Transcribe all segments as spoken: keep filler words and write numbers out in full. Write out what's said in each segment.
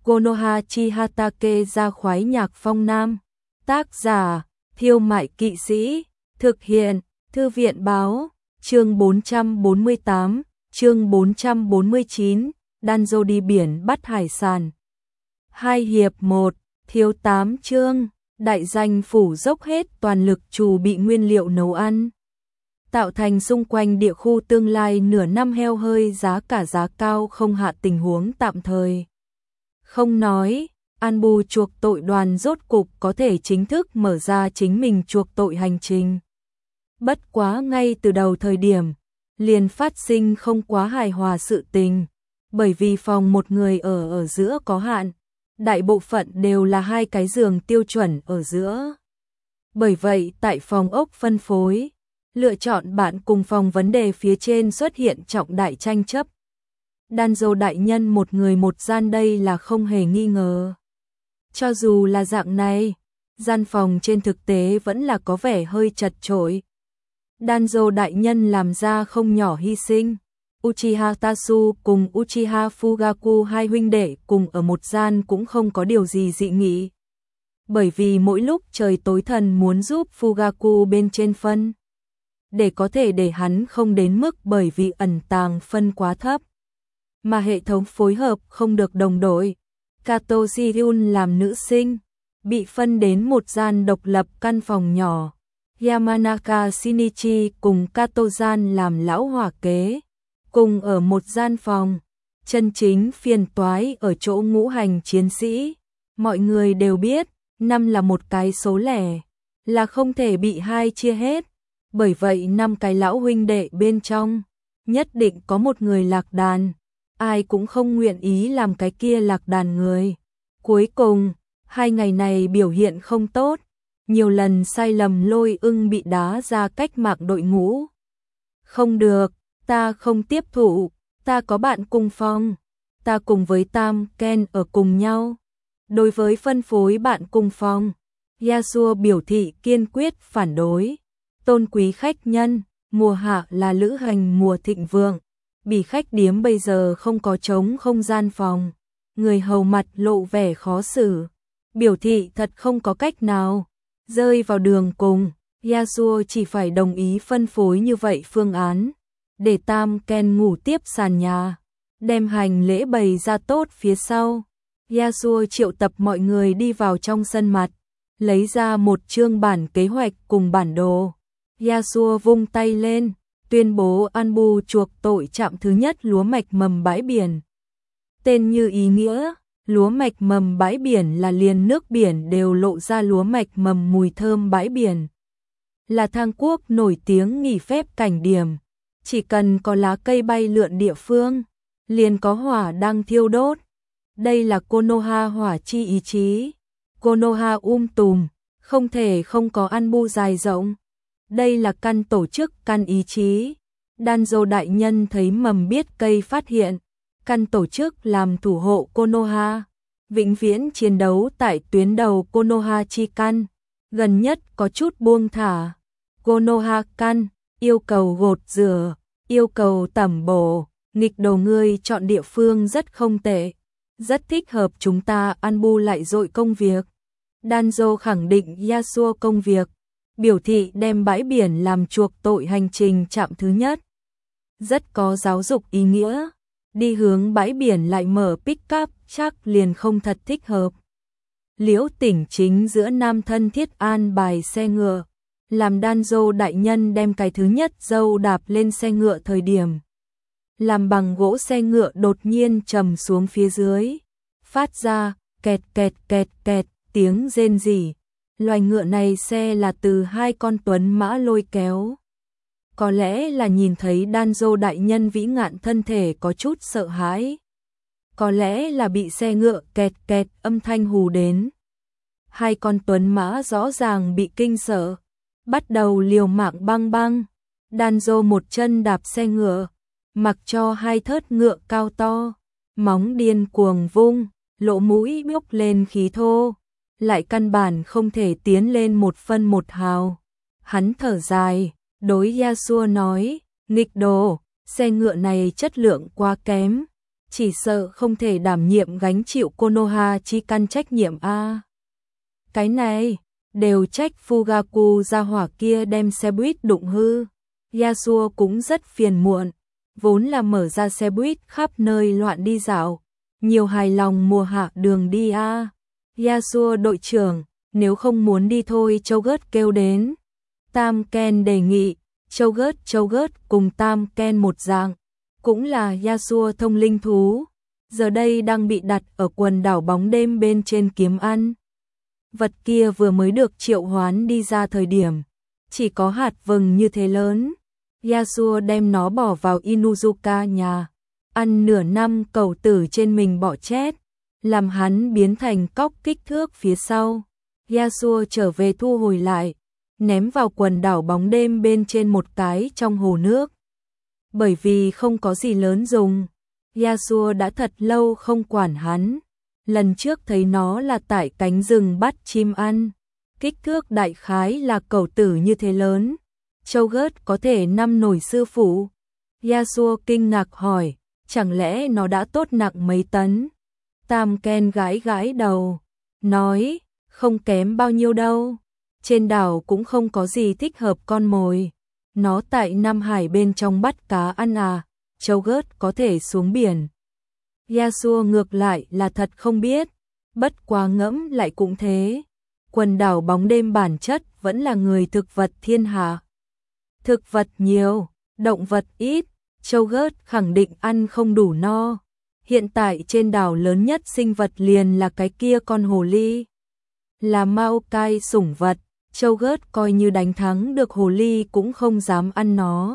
Konoha Chihatake ra khoái nhạc phong nam. Tác giả, Thiêu Mại Kỵ Sĩ. Thực hiện, Thư viện Báo. Chương bốn trăm bốn mươi tám, chương bốn trăm bốn mươi chín, Danzo đi biển bắt hải sản. Hai hiệp một, thiếu tám chương, đại danh phủ dốc hết toàn lực trù bị nguyên liệu nấu ăn. Tạo thành xung quanh địa khu tương lai nửa năm heo hơi giá cả giá cao không hạ tình huống tạm thời. Không nói, Anbu chuộc tội đoàn rốt cục có thể chính thức mở ra chính mình chuộc tội hành trình. Bất quá ngay từ đầu thời điểm, liền phát sinh không quá hài hòa sự tình, bởi vì phòng một người ở ở giữa có hạn, đại bộ phận đều là hai cái giường tiêu chuẩn ở giữa. Bởi vậy tại phòng ốc phân phối, lựa chọn bạn cùng phòng vấn đề phía trên xuất hiện trọng đại tranh chấp. Danzo đại nhân một người một gian đây là không hề nghi ngờ. Cho dù là dạng này, gian phòng trên thực tế vẫn là có vẻ hơi chật chội. Danzo đại nhân làm ra không nhỏ hy sinh. Uchiha Tasu cùng Uchiha Fugaku hai huynh đệ cùng ở một gian cũng không có điều gì dị nghị. Bởi vì mỗi lúc trời tối thần muốn giúp Fugaku bên trên phân, để có thể để hắn không đến mức bởi vì ẩn tàng phân quá thấp, mà hệ thống phối hợp không được đồng đội. Kato Shirun làm nữ sinh, bị phân đến một gian độc lập căn phòng nhỏ. Yamanaka Shinichi cùng Kato-gian làm lão hỏa kế, cùng ở một gian phòng. Chân chính phiền toái ở chỗ ngũ hành chiến sĩ. Mọi người đều biết, năm là một cái số lẻ, là không thể bị hai chia hết. Bởi vậy năm cái lão huynh đệ bên trong, nhất định có một người lạc đàn. Ai cũng không nguyện ý làm cái kia lạc đàn người. Cuối cùng, hai ngày này biểu hiện không tốt. Nhiều lần sai lầm lôi ưng bị đá ra cách mạng đội ngũ. Không được, ta không tiếp thụ, ta có bạn cùng phòng, ta cùng với Tam Ken ở cùng nhau. Đối với phân phối bạn cùng phòng, Yasuo biểu thị kiên quyết phản đối. Tôn quý khách nhân, mùa hạ là lữ hành mùa thịnh vượng, bỉ khách điếm bây giờ không có trống không gian phòng. Người hầu mặt lộ vẻ khó xử, biểu thị thật không có cách nào. Rơi vào đường cùng, Yasuo chỉ phải đồng ý phân phối như vậy phương án, để Tam Ken ngủ tiếp sàn nhà, đem hành lễ bày ra tốt phía sau. Yasuo triệu tập mọi người đi vào trong sân mặt, lấy ra một chương bản kế hoạch cùng bản đồ. Yasuo vung tay lên, tuyên bố Anbu chuộc tội trạm thứ nhất lúa mạch mầm bãi biển. Tên như ý nghĩa, lúa mạch mầm bãi biển là liền nước biển đều lộ ra lúa mạch mầm mùi thơm bãi biển. Là Thang Quốc nổi tiếng nghỉ phép cảnh điểm, chỉ cần có lá cây bay lượn địa phương, liền có hỏa đang thiêu đốt. Đây là Konoha hỏa chi ý chí. Konoha um tùm, không thể không có Anbu dài rộng. Đây là căn tổ chức căn ý chí. Danzo đại nhân thấy mầm biết cây phát hiện. Căn tổ chức làm thủ hộ Konoha, vĩnh viễn chiến đấu tại tuyến đầu Konoha chi căn, gần nhất có chút buông thả. Konoha căn, yêu cầu gột rửa, yêu cầu tẩm bổ, nghịch đầu ngươi chọn địa phương rất không tệ, rất thích hợp chúng ta. Anbu lại dội công việc. Danzo khẳng định Yasuo công việc, biểu thị đem bãi biển làm chuộc tội hành trình trạm thứ nhất. Rất có giáo dục ý nghĩa. Đi hướng bãi biển lại mở pick-up chắc liền không thật thích hợp. Liễu Tỉnh chính giữa nam thân thiết an bài xe ngựa, làm Danzo đại nhân đem cái thứ nhất dâu đạp lên xe ngựa thời điểm. Làm bằng gỗ xe ngựa đột nhiên trầm xuống phía dưới, phát ra kẹt kẹt kẹt kẹt tiếng rên rỉ. Loài ngựa này xe là từ hai con tuấn mã lôi kéo. Có lẽ là nhìn thấy Danzo đại nhân vĩ ngạn thân thể có chút sợ hãi. Có lẽ là bị xe ngựa kẹt kẹt âm thanh hù đến. Hai con tuấn mã rõ ràng bị kinh sợ, bắt đầu liều mạng băng băng. Danzo một chân đạp xe ngựa, mặc cho hai thớt ngựa cao to, móng điên cuồng vung, lỗ mũi bốc lên khí thô, lại căn bản không thể tiến lên một phân một hào. Hắn thở dài, đối Yasuo nói, nghịch đồ, xe ngựa này chất lượng quá kém, chỉ sợ không thể đảm nhiệm gánh chịu Konoha chi căn trách nhiệm a. Cái này, đều trách Fugaku gia hỏa kia đem xe buýt đụng hư. Yasuo cũng rất phiền muộn, vốn là mở ra xe buýt khắp nơi loạn đi dạo, nhiều hài lòng mùa hạ đường đi a. Yasuo đội trưởng, nếu không muốn đi thôi Châu Gớt kêu đến. Tam Ken đề nghị, Châu Gớt Châu Gớt cùng Tam Ken một dạng, cũng là Yasuo thông linh thú, giờ đây đang bị đặt ở quần đảo bóng đêm bên trên kiếm ăn. Vật kia vừa mới được triệu hoán đi ra thời điểm, chỉ có hạt vừng như thế lớn. Yasuo đem nó bỏ vào Inuzuka nhà, ăn nửa năm cầu tử trên mình bỏ chết, làm hắn biến thành cóc kích thước phía sau. Yasuo trở về thu hồi lại, ném vào quần đảo bóng đêm bên trên một cái trong hồ nước. Bởi vì không có gì lớn dùng, Yasuo đã thật lâu không quản hắn. Lần trước thấy nó là tại cánh rừng bắt chim ăn, kích thước đại khái là cẩu tử như thế lớn. Châu Gớt có thể năm nổi sư phụ. Yasuo kinh ngạc hỏi, chẳng lẽ nó đã tốt nặng mấy tấn? Tam Ken gãi gãi đầu, nói, không kém bao nhiêu đâu. Trên đảo cũng không có gì thích hợp con mồi. Nó tại Nam Hải bên trong bắt cá ăn à, Châu Gớt có thể xuống biển. Yasuo ngược lại là thật không biết, bất quá ngẫm lại cũng thế. Quần đảo bóng đêm bản chất vẫn là người thực vật thiên hạ. Thực vật nhiều, động vật ít, Châu Gớt khẳng định ăn không đủ no. Hiện tại trên đảo lớn nhất sinh vật liền là cái kia con hồ ly. Là Maokai sủng vật, Châu Gớt coi như đánh thắng được hồ ly cũng không dám ăn nó.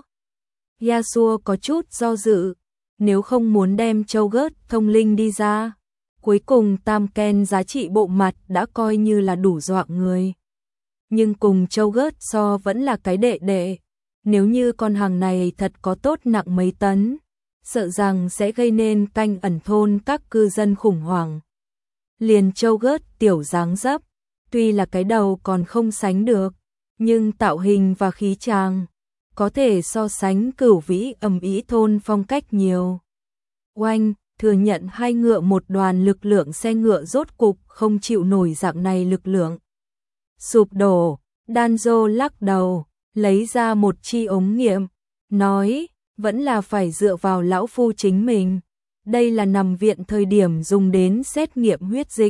Yasuo có chút do dự, nếu không muốn đem Châu Gớt thông linh đi ra. Cuối cùng Tam Ken giá trị bộ mặt đã coi như là đủ dọa người. Nhưng cùng Châu Gớt so vẫn là cái đệ đệ. Nếu như con hàng này thật có tốt nặng mấy tấn, sợ rằng sẽ gây nên canh ẩn thôn các cư dân khủng hoảng. Liền Châu Gớt tiểu dáng dấp, tuy là cái đầu còn không sánh được, nhưng tạo hình và khí chàng có thể so sánh Cửu Vĩ ầm ĩ thôn phong cách nhiều. Oanh, thừa nhận hai ngựa một đoàn lực lượng xe ngựa rốt cục không chịu nổi dạng này lực lượng. Sụp đổ, Danzo lắc đầu, lấy ra một chi ống nghiệm, nói, vẫn là phải dựa vào lão phu chính mình. Đây là nằm viện thời điểm dùng đến xét nghiệm huyết dịch.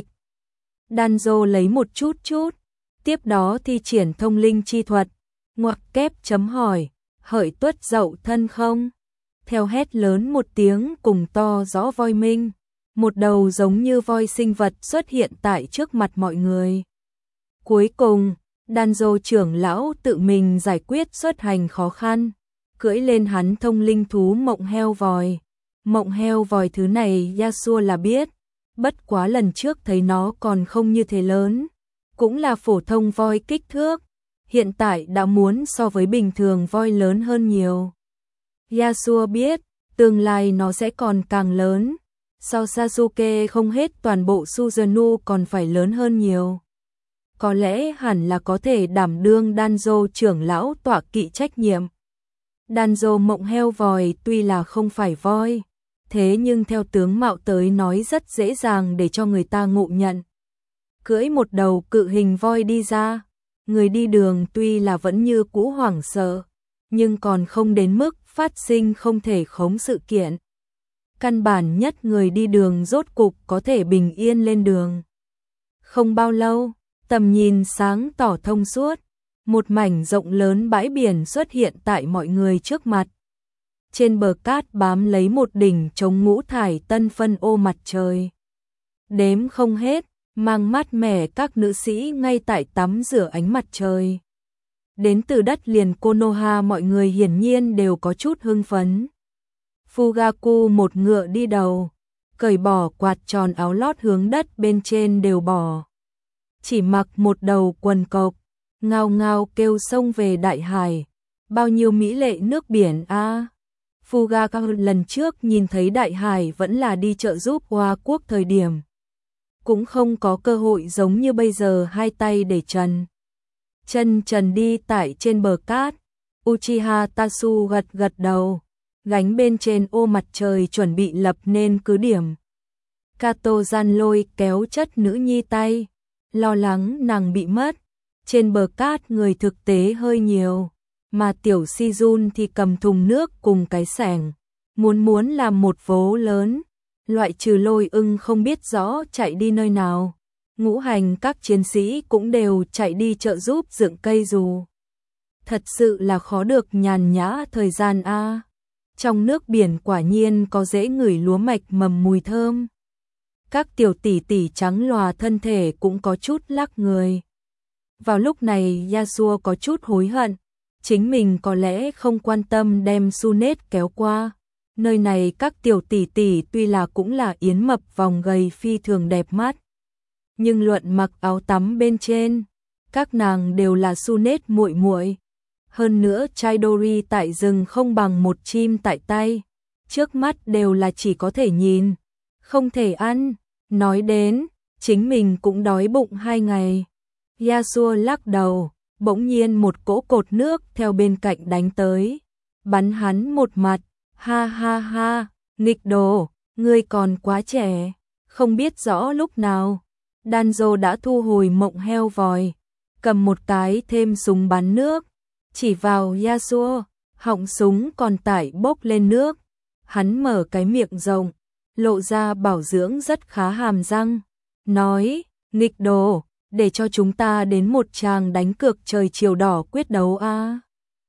Danzo lấy một chút chút, tiếp đó thi triển thông linh chi thuật, ngoặc kép chấm hỏi, hợi tuất dậu thân không? Theo hét lớn một tiếng cùng to rõ voi minh, một đầu giống như voi sinh vật xuất hiện tại trước mặt mọi người. Cuối cùng, Danzo trưởng lão tự mình giải quyết xuất hành khó khăn, cưỡi lên hắn thông linh thú mộng heo vòi. Mộng heo vòi thứ này Yasuo là biết, bất quá lần trước thấy nó còn không như thế lớn, cũng là phổ thông voi kích thước, hiện tại đã muốn so với bình thường voi lớn hơn nhiều. Yasuo biết, tương lai nó sẽ còn càng lớn, so Sasuke không hết toàn bộ Susanoo còn phải lớn hơn nhiều. Có lẽ hẳn là có thể đảm đương Danzo trưởng lão tọa kỵ trách nhiệm. Danzo mộng heo vòi tuy là không phải voi, thế nhưng theo tướng mạo tới nói rất dễ dàng để cho người ta ngộ nhận. Cưỡi một đầu cự hình voi đi ra, người đi đường tuy là vẫn như cũ hoảng sợ, nhưng còn không đến mức phát sinh không thể khống sự kiện. Căn bản nhất người đi đường rốt cục có thể bình yên lên đường. Không bao lâu, tầm nhìn sáng tỏ thông suốt, một mảnh rộng lớn bãi biển xuất hiện tại mọi người trước mặt. Trên bờ cát bám lấy một đỉnh chống ngũ thải tân phân ô mặt trời. Đếm không hết, mang mát mẻ các nữ sĩ ngay tại tắm rửa ánh mặt trời. Đến từ đất liền Konoha mọi người hiển nhiên đều có chút hưng phấn. Fugaku một ngựa đi đầu, cởi bỏ quạt tròn áo lót hướng đất bên trên đều bỏ. Chỉ mặc một đầu quần cộc, ngao ngao kêu sông về đại hải. Bao nhiêu mỹ lệ nước biển a! À. Fugaku lần trước nhìn thấy đại hải vẫn là đi trợ giúp Hoa Quốc thời điểm. Cũng không có cơ hội giống như bây giờ hai tay để trần. Chân trần đi tại trên bờ cát, Uchiha Tatsu gật gật đầu, gánh bên trên ô mặt trời chuẩn bị lập nên cứ điểm. Kato gian lôi kéo chất nữ nhi tay, lo lắng nàng bị mất. Trên bờ cát người thực tế hơi nhiều, mà tiểu Si Jun thì cầm thùng nước cùng cái xẻng, muốn muốn làm một vố lớn, loại trừ Lôi Ưng không biết rõ chạy đi nơi nào. Ngũ hành các chiến sĩ cũng đều chạy đi trợ giúp dựng cây dù. Thật sự là khó được nhàn nhã thời gian a. Trong nước biển quả nhiên có dễ ngửi lúa mạch mầm mùi thơm. Các tiểu tỷ tỷ trắng lòa thân thể cũng có chút lắc người. Vào lúc này Yasuo có chút hối hận, chính mình có lẽ không quan tâm đem Sunet kéo qua. Nơi này các tiểu tỷ tỷ tuy là cũng là yến mập vòng gầy phi thường đẹp mắt, nhưng luận mặc áo tắm bên trên, các nàng đều là Sunet muội muội. Hơn nữa Chidori tại rừng không bằng một chim tại tay, trước mắt đều là chỉ có thể nhìn, không thể ăn. Nói đến, chính mình cũng đói bụng hai ngày. Yasuo lắc đầu, bỗng nhiên một cỗ cột nước theo bên cạnh đánh tới, bắn hắn một mặt. Ha ha ha, nghịch đồ, ngươi còn quá trẻ, không biết rõ lúc nào. Danzo đã thu hồi mộng heo vòi, cầm một cái thêm súng bắn nước, chỉ vào Yasuo, họng súng còn tải bốc lên nước. Hắn mở cái miệng rộng, lộ ra bảo dưỡng rất khá hàm răng, nói, nghịch đồ, để cho chúng ta đến một tràng đánh cược trời chiều đỏ quyết đấu a.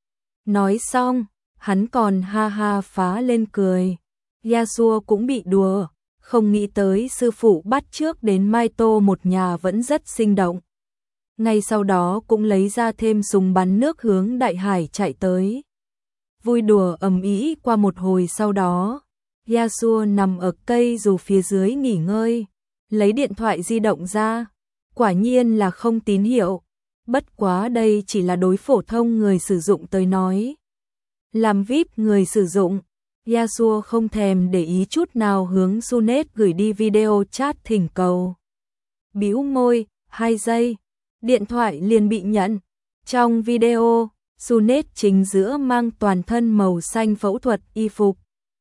Nói xong, hắn còn ha ha phá lên cười. Yasuo cũng bị đùa, không nghĩ tới sư phụ bắt trước đến Maito một nhà vẫn rất sinh động. Ngay sau đó cũng lấy ra thêm súng bắn nước hướng đại hải chạy tới. Vui đùa ầm ĩ qua một hồi sau đó, Yasuo nằm ở cây dù phía dưới nghỉ ngơi, lấy điện thoại di động ra, quả nhiên là không tín hiệu. Bất quá đây chỉ là đối phổ thông người sử dụng tới nói. Làm vi ai pi người sử dụng, Yasuo không thèm để ý chút nào hướng Sunet gửi đi video chat thỉnh cầu. Bĩu môi, hai giây, điện thoại liền bị nhận. Trong video, Sunet chính giữa mang toàn thân màu xanh phẫu thuật y phục,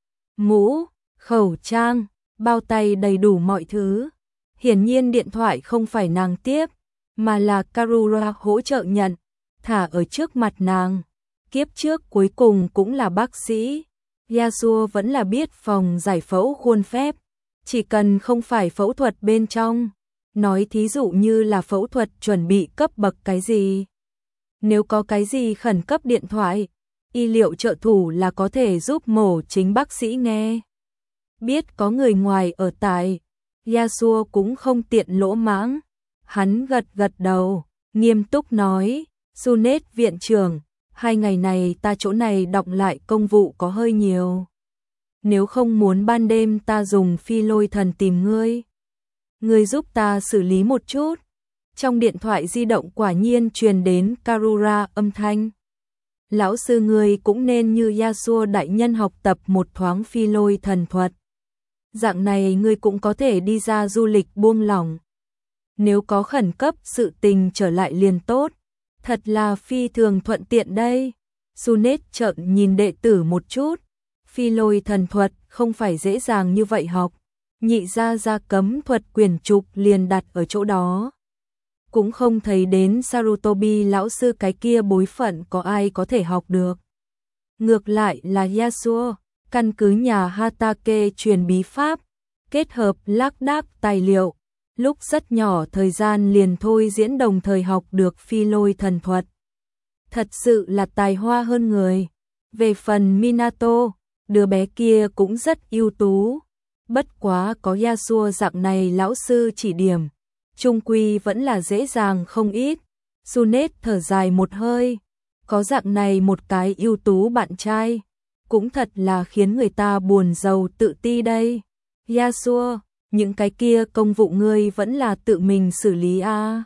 mũ, khẩu trang, bao tay đầy đủ mọi thứ. Hiển nhiên điện thoại không phải nàng tiếp, mà là Karura hỗ trợ nhận, thả ở trước mặt nàng. Kiếp trước cuối cùng cũng là bác sĩ, Yasuo vẫn là biết phòng giải phẫu khuôn phép, chỉ cần không phải phẫu thuật bên trong, nói thí dụ như là phẫu thuật chuẩn bị cấp bậc cái gì. Nếu có cái gì khẩn cấp điện thoại, y liệu trợ thủ là có thể giúp mổ chính bác sĩ nghe. Biết có người ngoài ở tại, Yasuo cũng không tiện lỗ mãng, hắn gật gật đầu, nghiêm túc nói, Sunet viện trưởng, hai ngày này ta chỗ này đọng lại công vụ có hơi nhiều. Nếu không muốn ban đêm ta dùng phi lôi thần tìm ngươi, ngươi giúp ta xử lý một chút. Trong điện thoại di động quả nhiên truyền đến Karura âm thanh. Lão sư ngươi cũng nên như Yasuo đại nhân học tập một thoáng phi lôi thần thuật. Dạng này ngươi cũng có thể đi ra du lịch buông lỏng. Nếu có khẩn cấp sự tình trở lại liền tốt. Thật là phi thường thuận tiện đây. Sunet trợn nhìn đệ tử một chút. Phi lôi thần thuật không phải dễ dàng như vậy học. Nhị gia gia cấm thuật quyển trục liền đặt ở chỗ đó. Cũng không thấy đến Sarutobi lão sư cái kia bối phận có ai có thể học được. Ngược lại là Yasuo, căn cứ nhà Hatake truyền bí pháp, kết hợp lác đác tài liệu, lúc rất nhỏ thời gian liền thôi diễn đồng thời học được phi lôi thần thuật. Thật sự là tài hoa hơn người. Về phần Minato, đứa bé kia cũng rất ưu tú. Bất quá có Yasuo dạng này lão sư chỉ điểm, chung quy vẫn là dễ dàng không ít. Sunet thở dài một hơi, có dạng này một cái ưu tú bạn trai, cũng thật là khiến người ta buồn rầu tự ti đây. Yasuo, những cái kia công vụ ngươi vẫn là tự mình xử lý a. À.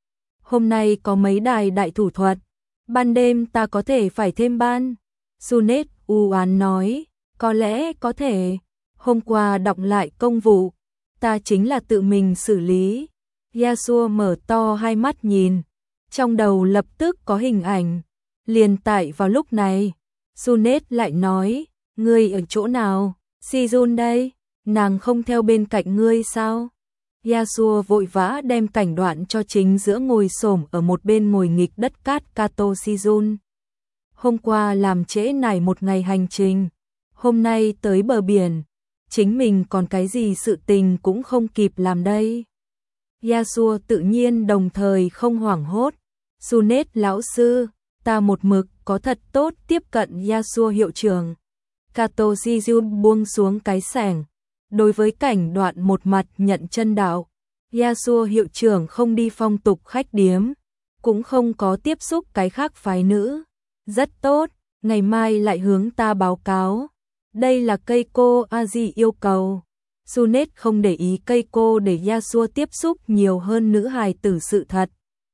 Hôm nay có mấy đài đại thủ thuật, ban đêm ta có thể phải thêm ban. Sunet u oán nói, có lẽ có thể, hôm qua đọng lại công vụ, ta chính là tự mình xử lý. Yasuo mở to hai mắt nhìn, trong đầu lập tức có hình ảnh. Liền tại vào lúc này, Sunet lại nói, Ngươi ở chỗ nào? Si-jun đây, nàng không theo bên cạnh ngươi sao? Yasuo vội vã đem cảnh đoạn cho chính giữa ngồi xổm ở một bên ngồi nghịch đất cát Kato Si-jun. Hôm qua làm trễ nải một ngày hành trình, hôm nay tới bờ biển, chính mình còn cái gì sự tình cũng không kịp làm đây. Yasuo tự nhiên đồng thời không hoảng hốt. Sunet lão sư, ta một mực có thật tốt tiếp cận Yasuo hiệu trưởng. Kato Si-jun buông xuống cái sẻng, đối với cảnh đoạn một mặt nhận chân đạo. Yasuo hiệu trưởng không đi phong tục khách điếm, cũng không có tiếp xúc cái khác phái nữ. Rất tốt, ngày mai lại hướng ta báo cáo. Đây là Keiko Aji yêu cầu. Sunet không để ý Keiko để Yasuo tiếp xúc nhiều hơn nữ hài tử sự thật.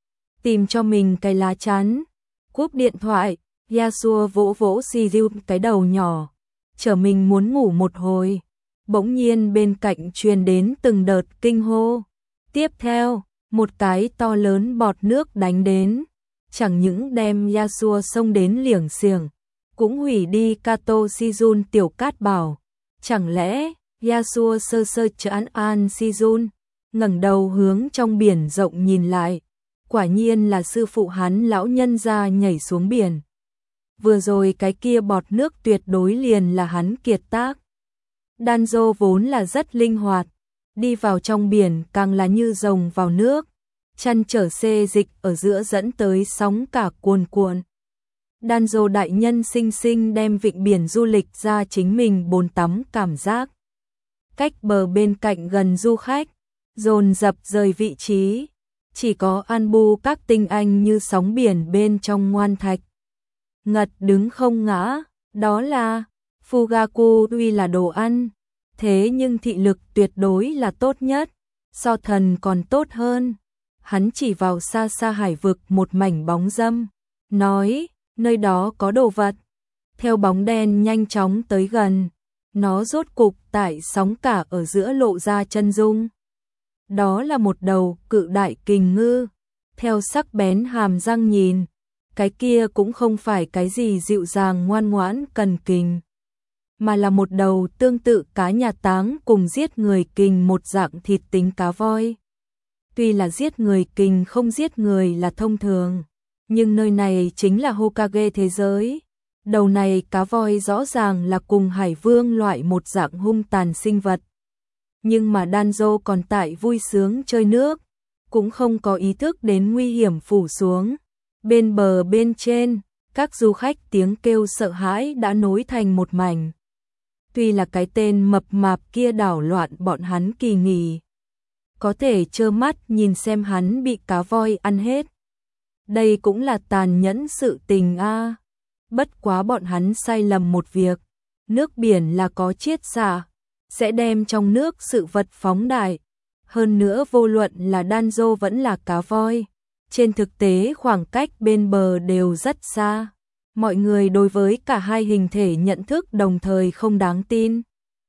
Tìm cho mình cái lá chắn. Cúp điện thoại, Yasuo vỗ vỗ Si-jun cái đầu nhỏ. Chở mình muốn ngủ một hồi. Bỗng nhiên bên cạnh truyền đến từng đợt kinh hô. Tiếp theo, một cái to lớn bọt nước đánh đến. Chẳng những đem Yasuo xông đến liểng xiềng, cũng hủy đi Kato Si-jun tiểu cát bảo. Chẳng lẽ Yasuo sơ sơ trấn an Si-jun, ngẩng đầu hướng trong biển rộng nhìn lại. Quả nhiên là sư phụ hắn lão nhân gia nhảy xuống biển. Vừa rồi cái kia bọt nước tuyệt đối liền là hắn kiệt tác. Danzo vốn là rất linh hoạt, đi vào trong biển càng là như rồng vào nước, chăn trở xê dịch ở giữa dẫn tới sóng cả cuồn cuộn. Danzo đại nhân sinh sinh đem vịnh biển du lịch ra chính mình bồn tắm cảm giác. Cách bờ bên cạnh gần du khách, dồn dập rời vị trí, chỉ có Anbu các tinh anh như sóng biển bên trong ngoan thạch. Ngật đứng không ngã, đó là Fugaku tuy là đồ ăn, thế nhưng thị lực tuyệt đối là tốt nhất, so thần còn tốt hơn. Hắn chỉ vào xa xa hải vực một mảnh bóng râm, nói, nơi đó có đồ vật. Theo bóng đen nhanh chóng tới gần, nó rốt cục tại sóng cả ở giữa lộ ra chân dung. Đó là một đầu cự đại kình ngư, theo sắc bén hàm răng nhìn, cái kia cũng không phải cái gì dịu dàng ngoan ngoãn cần kình, mà là một đầu tương tự cá nhà táng cùng giết người kình một dạng thịt tính cá voi. Tuy là giết người kình không giết người là thông thường, nhưng nơi này chính là Hokage thế giới. Đầu này cá voi rõ ràng là cùng hải vương loại một dạng hung tàn sinh vật. Nhưng mà Danzo còn tại vui sướng chơi nước, cũng không có ý thức đến nguy hiểm phủ xuống. Bên bờ bên trên, các du khách tiếng kêu sợ hãi đã nối thành một mảnh. Tuy là cái tên mập mạp kia đảo loạn bọn hắn kỳ nghỉ, có thể trơ mắt nhìn xem hắn bị cá voi ăn hết. Đây cũng là tàn nhẫn sự tình a. Bất quá bọn hắn sai lầm một việc, nước biển là có chiết xạ, sẽ đem trong nước sự vật phóng đại. Hơn nữa vô luận là Danzo vẫn là cá voi, trên thực tế khoảng cách bên bờ đều rất xa. Mọi người đối với cả hai hình thể nhận thức đồng thời không đáng tin.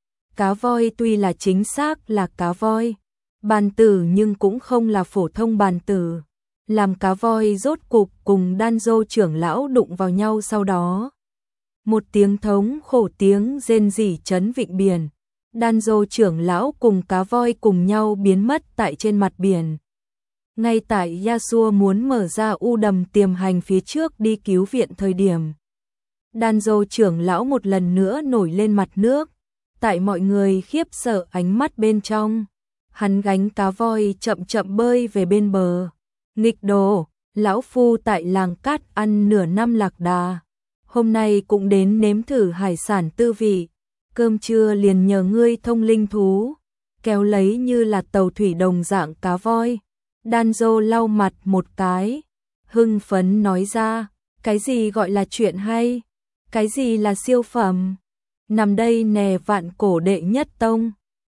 Cá voi tuy là chính xác là cá voi, bàn tử nhưng cũng không là phổ thông bàn tử. Làm cá voi rốt cục cùng Danzo trưởng lão đụng vào nhau sau đó. Một tiếng thống khổ tiếng rên rỉ chấn vịnh biển. Danzo trưởng lão cùng cá voi cùng nhau biến mất tại trên mặt biển. Ngay tại Yasuo muốn mở ra u đầm tiềm hành phía trước đi cứu viện thời điểm, Danzo trưởng lão một lần nữa nổi lên mặt nước. Tại mọi người khiếp sợ ánh mắt bên trong, hắn gánh cá voi chậm chậm bơi về bên bờ. Nghịch đồ, lão phu tại làng cát ăn nửa năm lạc đà, hôm nay cũng đến nếm thử hải sản tư vị, cơm trưa liền nhờ ngươi thông linh thú, kéo lấy như là tàu thủy đồng dạng cá voi. Danzo lau mặt một cái, hưng phấn nói ra, cái gì gọi là chuyện hay, cái gì là siêu phẩm, nằm đây nè vạn cổ đệ nhất tông.